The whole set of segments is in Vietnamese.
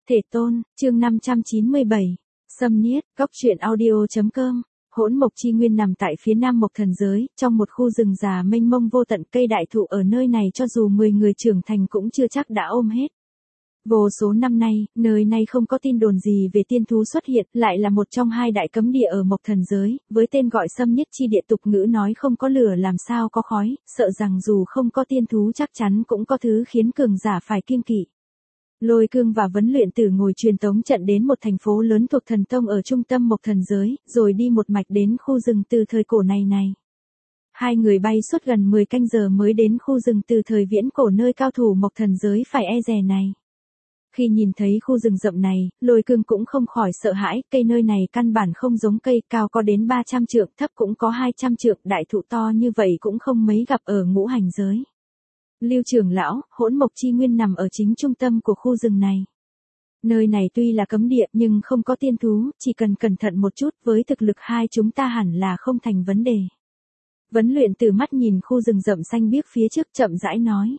Thể tôn, chương 597. Xâm Niết, Góc truyện audio.com. Hỗn Mộc Chi Nguyên nằm tại phía nam Mộc Thần giới, trong một khu rừng già mênh mông vô tận, cây đại thụ ở nơi này cho dù 10 người trưởng thành cũng chưa chắc đã ôm hết. Vô số năm nay, nơi này không có tin đồn gì về tiên thú xuất hiện, lại là một trong hai đại cấm địa ở Mộc Thần giới, với tên gọi Xâm Niết chi địa, tục ngữ nói không có lửa làm sao có khói, sợ rằng dù không có tiên thú chắc chắn cũng có thứ khiến cường giả phải kiêng kỵ. Lôi Cương và Vấn Luyện Tử ngồi truyền tống trận đến một thành phố lớn thuộc thần tông ở trung tâm Mộc Thần giới, rồi đi một mạch đến khu rừng từ thời cổ này. Hai người bay suốt gần 10 canh giờ mới đến khu rừng từ thời viễn cổ nơi cao thủ Mộc Thần giới phải e dè này. Khi nhìn thấy khu rừng rậm này, Lôi Cương cũng không khỏi sợ hãi, cây nơi này căn bản không giống cây, cao có đến 300 trượng, thấp cũng có 200 trượng, đại thụ to như vậy cũng không mấy gặp ở ngũ hành giới. Lưu trưởng lão, Hỗn Mộc Chi Nguyên nằm ở chính trung tâm của khu rừng này. Nơi này tuy là cấm địa nhưng không có tiên thú, chỉ cần cẩn thận một chút, với thực lực hai chúng ta hẳn là không thành vấn đề. Vấn Luyện Tử mắt nhìn khu rừng rậm xanh biếc phía trước, chậm rãi nói.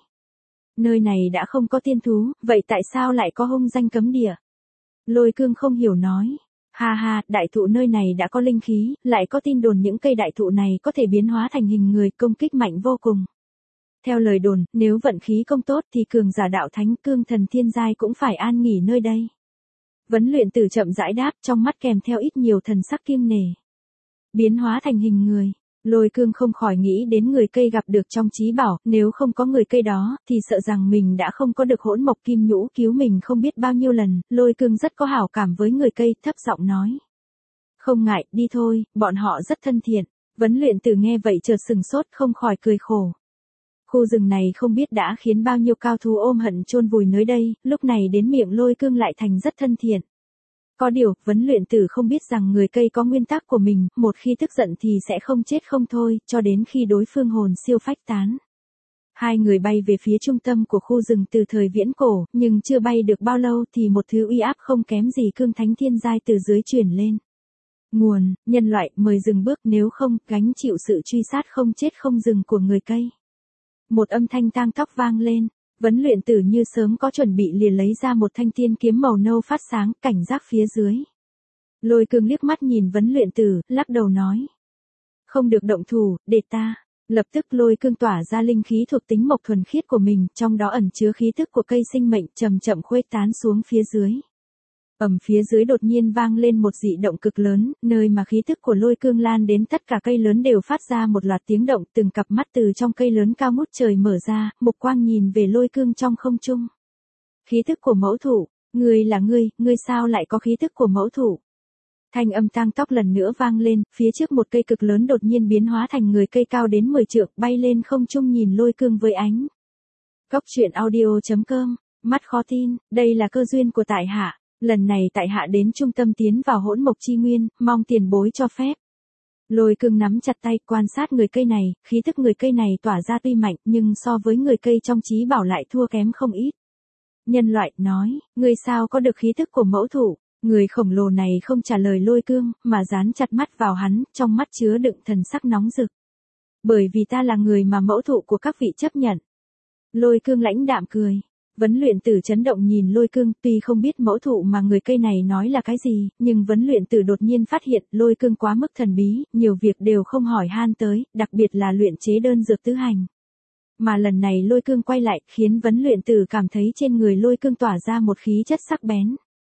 Nơi này đã không có tiên thú, vậy tại sao lại có hung danh cấm địa? Lôi Cương không hiểu nói. Ha, đại thụ nơi này đã có linh khí, lại có tin đồn những cây đại thụ này có thể biến hóa thành hình người, công kích mạnh vô cùng. Theo lời đồn, nếu vận khí không tốt thì cường giả đạo thánh, cương thần thiên giai cũng phải an nghỉ nơi đây. Vấn Luyện Tử chậm rãi đáp, trong mắt kèm theo ít nhiều thần sắc kiêng nể. Biến hóa thành hình người. Lôi Cương không khỏi nghĩ đến người cây gặp được trong chí bảo, nếu không có người cây đó, thì sợ rằng mình đã không có được Hỗn Mộc Kim Nhũ cứu mình không biết bao nhiêu lần. Lôi Cương rất có hảo cảm với người cây, thấp giọng nói. Không ngại, đi thôi, bọn họ rất thân thiện. Vấn Luyện Tử nghe vậy chợt sừng sốt, không khỏi cười khổ. Khu rừng này không biết đã khiến bao nhiêu cao thú ôm hận chôn vùi nơi đây, lúc này đến miệng Lôi Cương lại thành rất thân thiện. Có điều, Vấn Luyện Tử không biết rằng người cây có nguyên tắc của mình, một khi tức giận thì sẽ không chết không thôi, cho đến khi đối phương hồn siêu phách tán. Hai người bay về phía trung tâm của khu rừng từ thời viễn cổ, nhưng chưa bay được bao lâu thì một thứ uy áp không kém gì cương thánh thiên giai từ dưới truyền lên. Nguồn, nhân loại, mời dừng bước, nếu không, gánh chịu sự truy sát không chết không dừng của người cây. Một âm thanh tang tóc vang lên, Vấn Luyện Tử như sớm có chuẩn bị liền lấy ra một thanh tiên kiếm màu nâu phát sáng, cảnh giác phía dưới. Lôi Cương liếc mắt nhìn Vấn Luyện Tử, lắc đầu nói. Không được động thủ, để ta. Lập tức Lôi Cương tỏa ra linh khí thuộc tính mộc thuần khiết của mình, trong đó ẩn chứa khí tức của cây sinh mệnh, chậm chậm khuếch tán xuống phía dưới. Phía dưới đột nhiên vang lên một dị động cực lớn, nơi mà khí tức của Lôi Cương lan đến tất cả cây lớn đều phát ra một loạt tiếng động, từng cặp mắt từ trong cây lớn cao ngút trời mở ra, mục quang nhìn về Lôi Cương trong không trung. Khí tức của mẫu thụ, ngươi là ngươi sao lại có khí tức của mẫu thụ? Thanh âm tang tóc lần nữa vang lên, phía trước một cây cực lớn đột nhiên biến hóa thành người cây cao đến 10 trượng, bay lên không trung nhìn Lôi Cương với ánh. Góc truyện audio.com, mắt khó tin, đây là cơ duyên của tại hạ. Lần này tại hạ đến trung tâm tiến vào Hỗn Mộc Chi Nguyên, mong tiền bối cho phép. Lôi Cương nắm chặt tay, quan sát người cây này, khí tức người cây này tỏa ra tuy mạnh, nhưng so với người cây trong chí bảo lại thua kém không ít. Nhân loại nói, ngươi sao có được khí tức của mẫu thụ? Người khổng lồ này không trả lời Lôi Cương, mà dán chặt mắt vào hắn, trong mắt chứa đựng thần sắc nóng rực. Bởi vì ta là người mà mẫu thụ của các vị chấp nhận. Lôi Cương lãnh đạm cười. Vấn Luyện Tử chấn động nhìn Lôi Cương, tuy không biết mẫu thụ mà người cây này nói là cái gì, nhưng Vấn Luyện Tử đột nhiên phát hiện Lôi Cương quá mức thần bí, nhiều việc đều không hỏi han tới, đặc biệt là luyện chế đơn dược tứ hành. Mà lần này Lôi Cương quay lại, khiến Vấn Luyện Tử cảm thấy trên người Lôi Cương tỏa ra một khí chất sắc bén.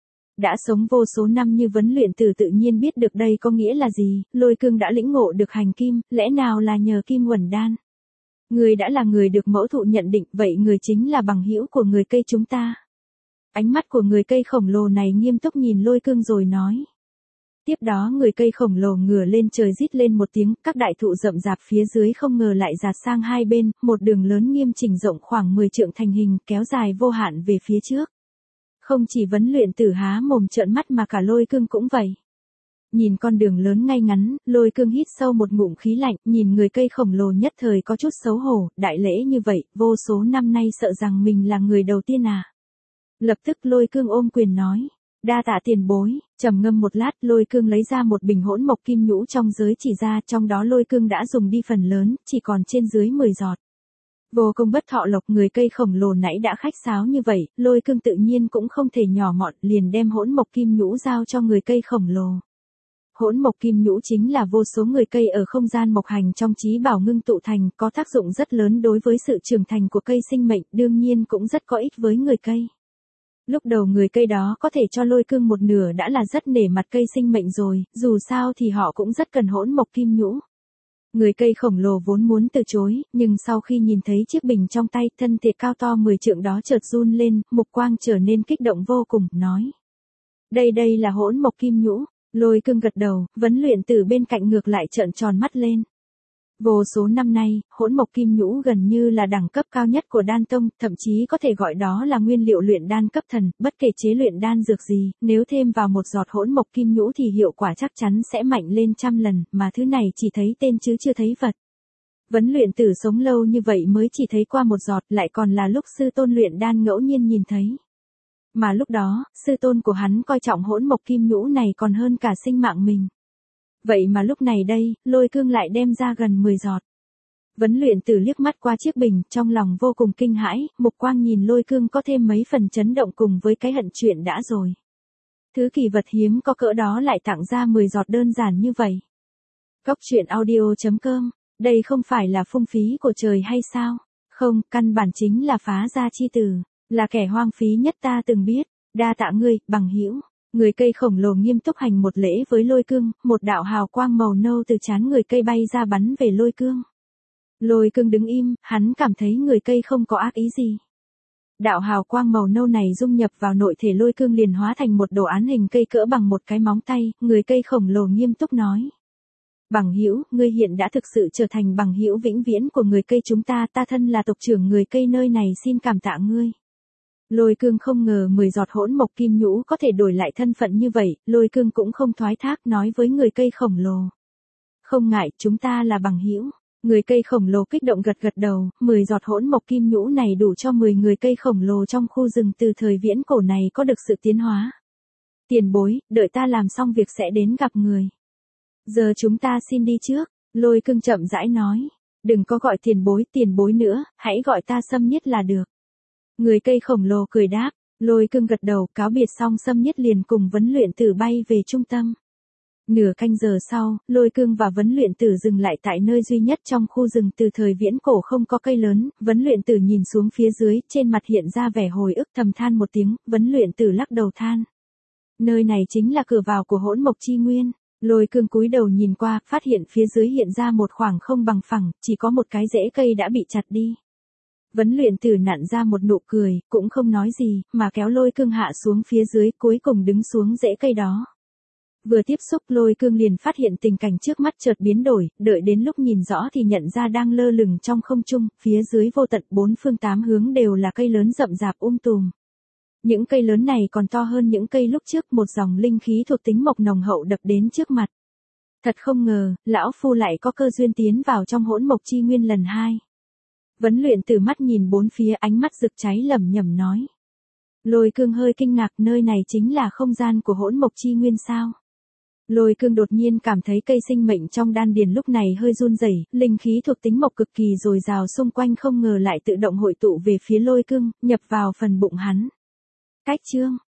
Đã sống vô số năm như Vấn Luyện Tử tự nhiên biết được đây có nghĩa là gì, Lôi Cương đã lĩnh ngộ được hành kim, lẽ nào là nhờ kim uẩn đan? Người đã là người được mẫu thụ nhận định, vậy người chính là bằng hữu của người cây chúng ta. Ánh mắt của người cây khổng lồ này nghiêm túc nhìn Lôi Cương rồi nói. Tiếp đó người cây khổng lồ ngửa lên trời rít lên một tiếng, các đại thụ rậm rạp phía dưới không ngờ lại dạt sang hai bên, một đường lớn nghiêm chỉnh rộng khoảng 10 trượng thành hình, kéo dài vô hạn về phía trước. Không chỉ Vấn Luyện Tử há mồm trợn mắt mà cả Lôi Cương cũng vậy. Nhìn con đường lớn ngay ngắn, Lôi Cương hít sâu một ngụm khí lạnh, nhìn người cây khổng lồ nhất thời có chút xấu hổ, đại lễ như vậy, vô số năm nay sợ rằng mình là người đầu tiên à. Lập tức Lôi Cương ôm quyền nói, đa tạ tiền bối, trầm ngâm một lát, Lôi Cương lấy ra một bình hỗn mộc kim nhũ trong giới chỉ ra, trong đó Lôi Cương đã dùng đi phần lớn, chỉ còn trên dưới 10 giọt. Vô cùng bất thọ lộc, người cây khổng lồ nãy đã khách sáo như vậy, Lôi Cương tự nhiên cũng không thể nhỏ mọn, liền đem hỗn mộc kim nhũ giao cho người cây khổng lồ. Hỗn mộc kim nhũ chính là vô số người cây ở không gian mộc hành trong trí bảo ngưng tụ thành, có tác dụng rất lớn đối với sự trưởng thành của cây sinh mệnh, đương nhiên cũng rất có ích với người cây. Lúc đầu người cây đó có thể cho Lôi Cương một nửa đã là rất nể mặt cây sinh mệnh rồi, dù sao thì họ cũng rất cần hỗn mộc kim nhũ. Người cây khổng lồ vốn muốn từ chối, nhưng sau khi nhìn thấy chiếc bình trong tay, thân thể cao to 10 trượng đó chợt run lên, mục quang trở nên kích động vô cùng, nói. Đây là hỗn mộc kim nhũ. Lôi Cương gật đầu, Vấn Luyện Tử bên cạnh ngược lại trợn tròn mắt lên. Vô số năm nay, hỗn mộc kim nhũ gần như là đẳng cấp cao nhất của đan tông, thậm chí có thể gọi đó là nguyên liệu luyện đan cấp thần, bất kể chế luyện đan dược gì, nếu thêm vào một giọt hỗn mộc kim nhũ thì hiệu quả chắc chắn sẽ mạnh lên trăm lần, mà thứ này chỉ thấy tên chứ chưa thấy vật. Vấn Luyện Tử sống lâu như vậy mới chỉ thấy qua một giọt, lại còn là lúc sư tôn luyện đan ngẫu nhiên nhìn thấy. Mà lúc đó, sư tôn của hắn coi trọng hỗn mộc kim nhũ này còn hơn cả sinh mạng mình. Vậy mà lúc này đây, Lôi Cương lại đem ra gần 10 giọt. Vấn Luyện Tử liếc mắt qua chiếc bình, trong lòng vô cùng kinh hãi, mục quang nhìn Lôi Cương có thêm mấy phần chấn động cùng với cái hận chuyện đã rồi. Thứ kỳ vật hiếm có cỡ đó lại tặng ra 10 giọt đơn giản như vậy. Cốc truyện audio.com, đây không phải là phung phí của trời hay sao? Không, căn bản chính là phá gia chi tử, là kẻ hoang phí nhất ta từng biết, đa tạ ngươi, bằng hữu. Người cây khổng lồ nghiêm túc hành một lễ với Lôi Cương, một đạo hào quang màu nâu từ trán người cây bay ra bắn về Lôi Cương. Lôi Cương đứng im, hắn cảm thấy người cây không có ác ý gì. Đạo hào quang màu nâu này dung nhập vào nội thể Lôi Cương liền hóa thành một đồ án hình cây cỡ bằng một cái móng tay, người cây khổng lồ nghiêm túc nói. Bằng hữu, ngươi hiện đã thực sự trở thành bằng hữu vĩnh viễn của người cây chúng ta, ta thân là tộc trưởng người cây nơi này xin cảm tạ ngươi. Lôi Cương không ngờ 10 giọt hỗn mộc kim nhũ có thể đổi lại thân phận như vậy, Lôi Cương cũng không thoái thác nói với người cây khổng lồ. Không ngại, chúng ta là bằng hữu. Người cây khổng lồ kích động gật đầu, 10 giọt hỗn mộc kim nhũ này đủ cho 10 người cây khổng lồ trong khu rừng từ thời viễn cổ này có được sự tiến hóa. Tiền bối, đợi ta làm xong việc sẽ đến gặp người. Giờ chúng ta xin đi trước, Lôi Cương chậm rãi nói. Đừng có gọi tiền bối nữa, hãy gọi ta Sâm Nhiết là được. Người cây khổng lồ cười đáp, Lôi Cương gật đầu, cáo biệt xong Sâm Nhiết liền cùng Vấn Luyện Tử bay về trung tâm. Nửa canh giờ sau, Lôi Cương và Vấn Luyện Tử dừng lại tại nơi duy nhất trong khu rừng từ thời viễn cổ không có cây lớn, Vấn Luyện Tử nhìn xuống phía dưới, trên mặt hiện ra vẻ hồi ức thầm than một tiếng, Vấn Luyện Tử lắc đầu than. Nơi này chính là cửa vào của hỗn mộc chi nguyên. Lôi Cương cúi đầu nhìn qua, phát hiện phía dưới hiện ra một khoảng không bằng phẳng, chỉ có một cái rễ cây đã bị chặt đi. Vấn Luyện Tử nặn ra một nụ cười, cũng không nói gì, mà kéo Lôi Cương hạ xuống phía dưới, cuối cùng đứng xuống rễ cây đó. Vừa tiếp xúc Lôi Cương liền phát hiện tình cảnh trước mắt chợt biến đổi, đợi đến lúc nhìn rõ thì nhận ra đang lơ lửng trong không trung, phía dưới vô tận 4 phương 8 hướng đều là cây lớn rậm rạp tùm. Những cây lớn này còn to hơn những cây lúc trước, một dòng linh khí thuộc tính mộc nồng hậu đập đến trước mặt. Thật không ngờ, lão phu lại có cơ duyên tiến vào trong hỗn mộc chi nguyên lần 2. Vấn Luyện Tử mắt nhìn bốn phía, ánh mắt rực cháy lẩm nhẩm nói. Lôi Cương hơi kinh ngạc, nơi này chính là không gian của hỗn mộc chi nguyên sao? Lôi Cương đột nhiên cảm thấy cây sinh mệnh trong đan điền lúc này hơi run rẩy, linh khí thuộc tính mộc cực kỳ dồi dào xung quanh không ngờ lại tự động hội tụ về phía Lôi Cương, nhập vào phần bụng hắn. Cách chương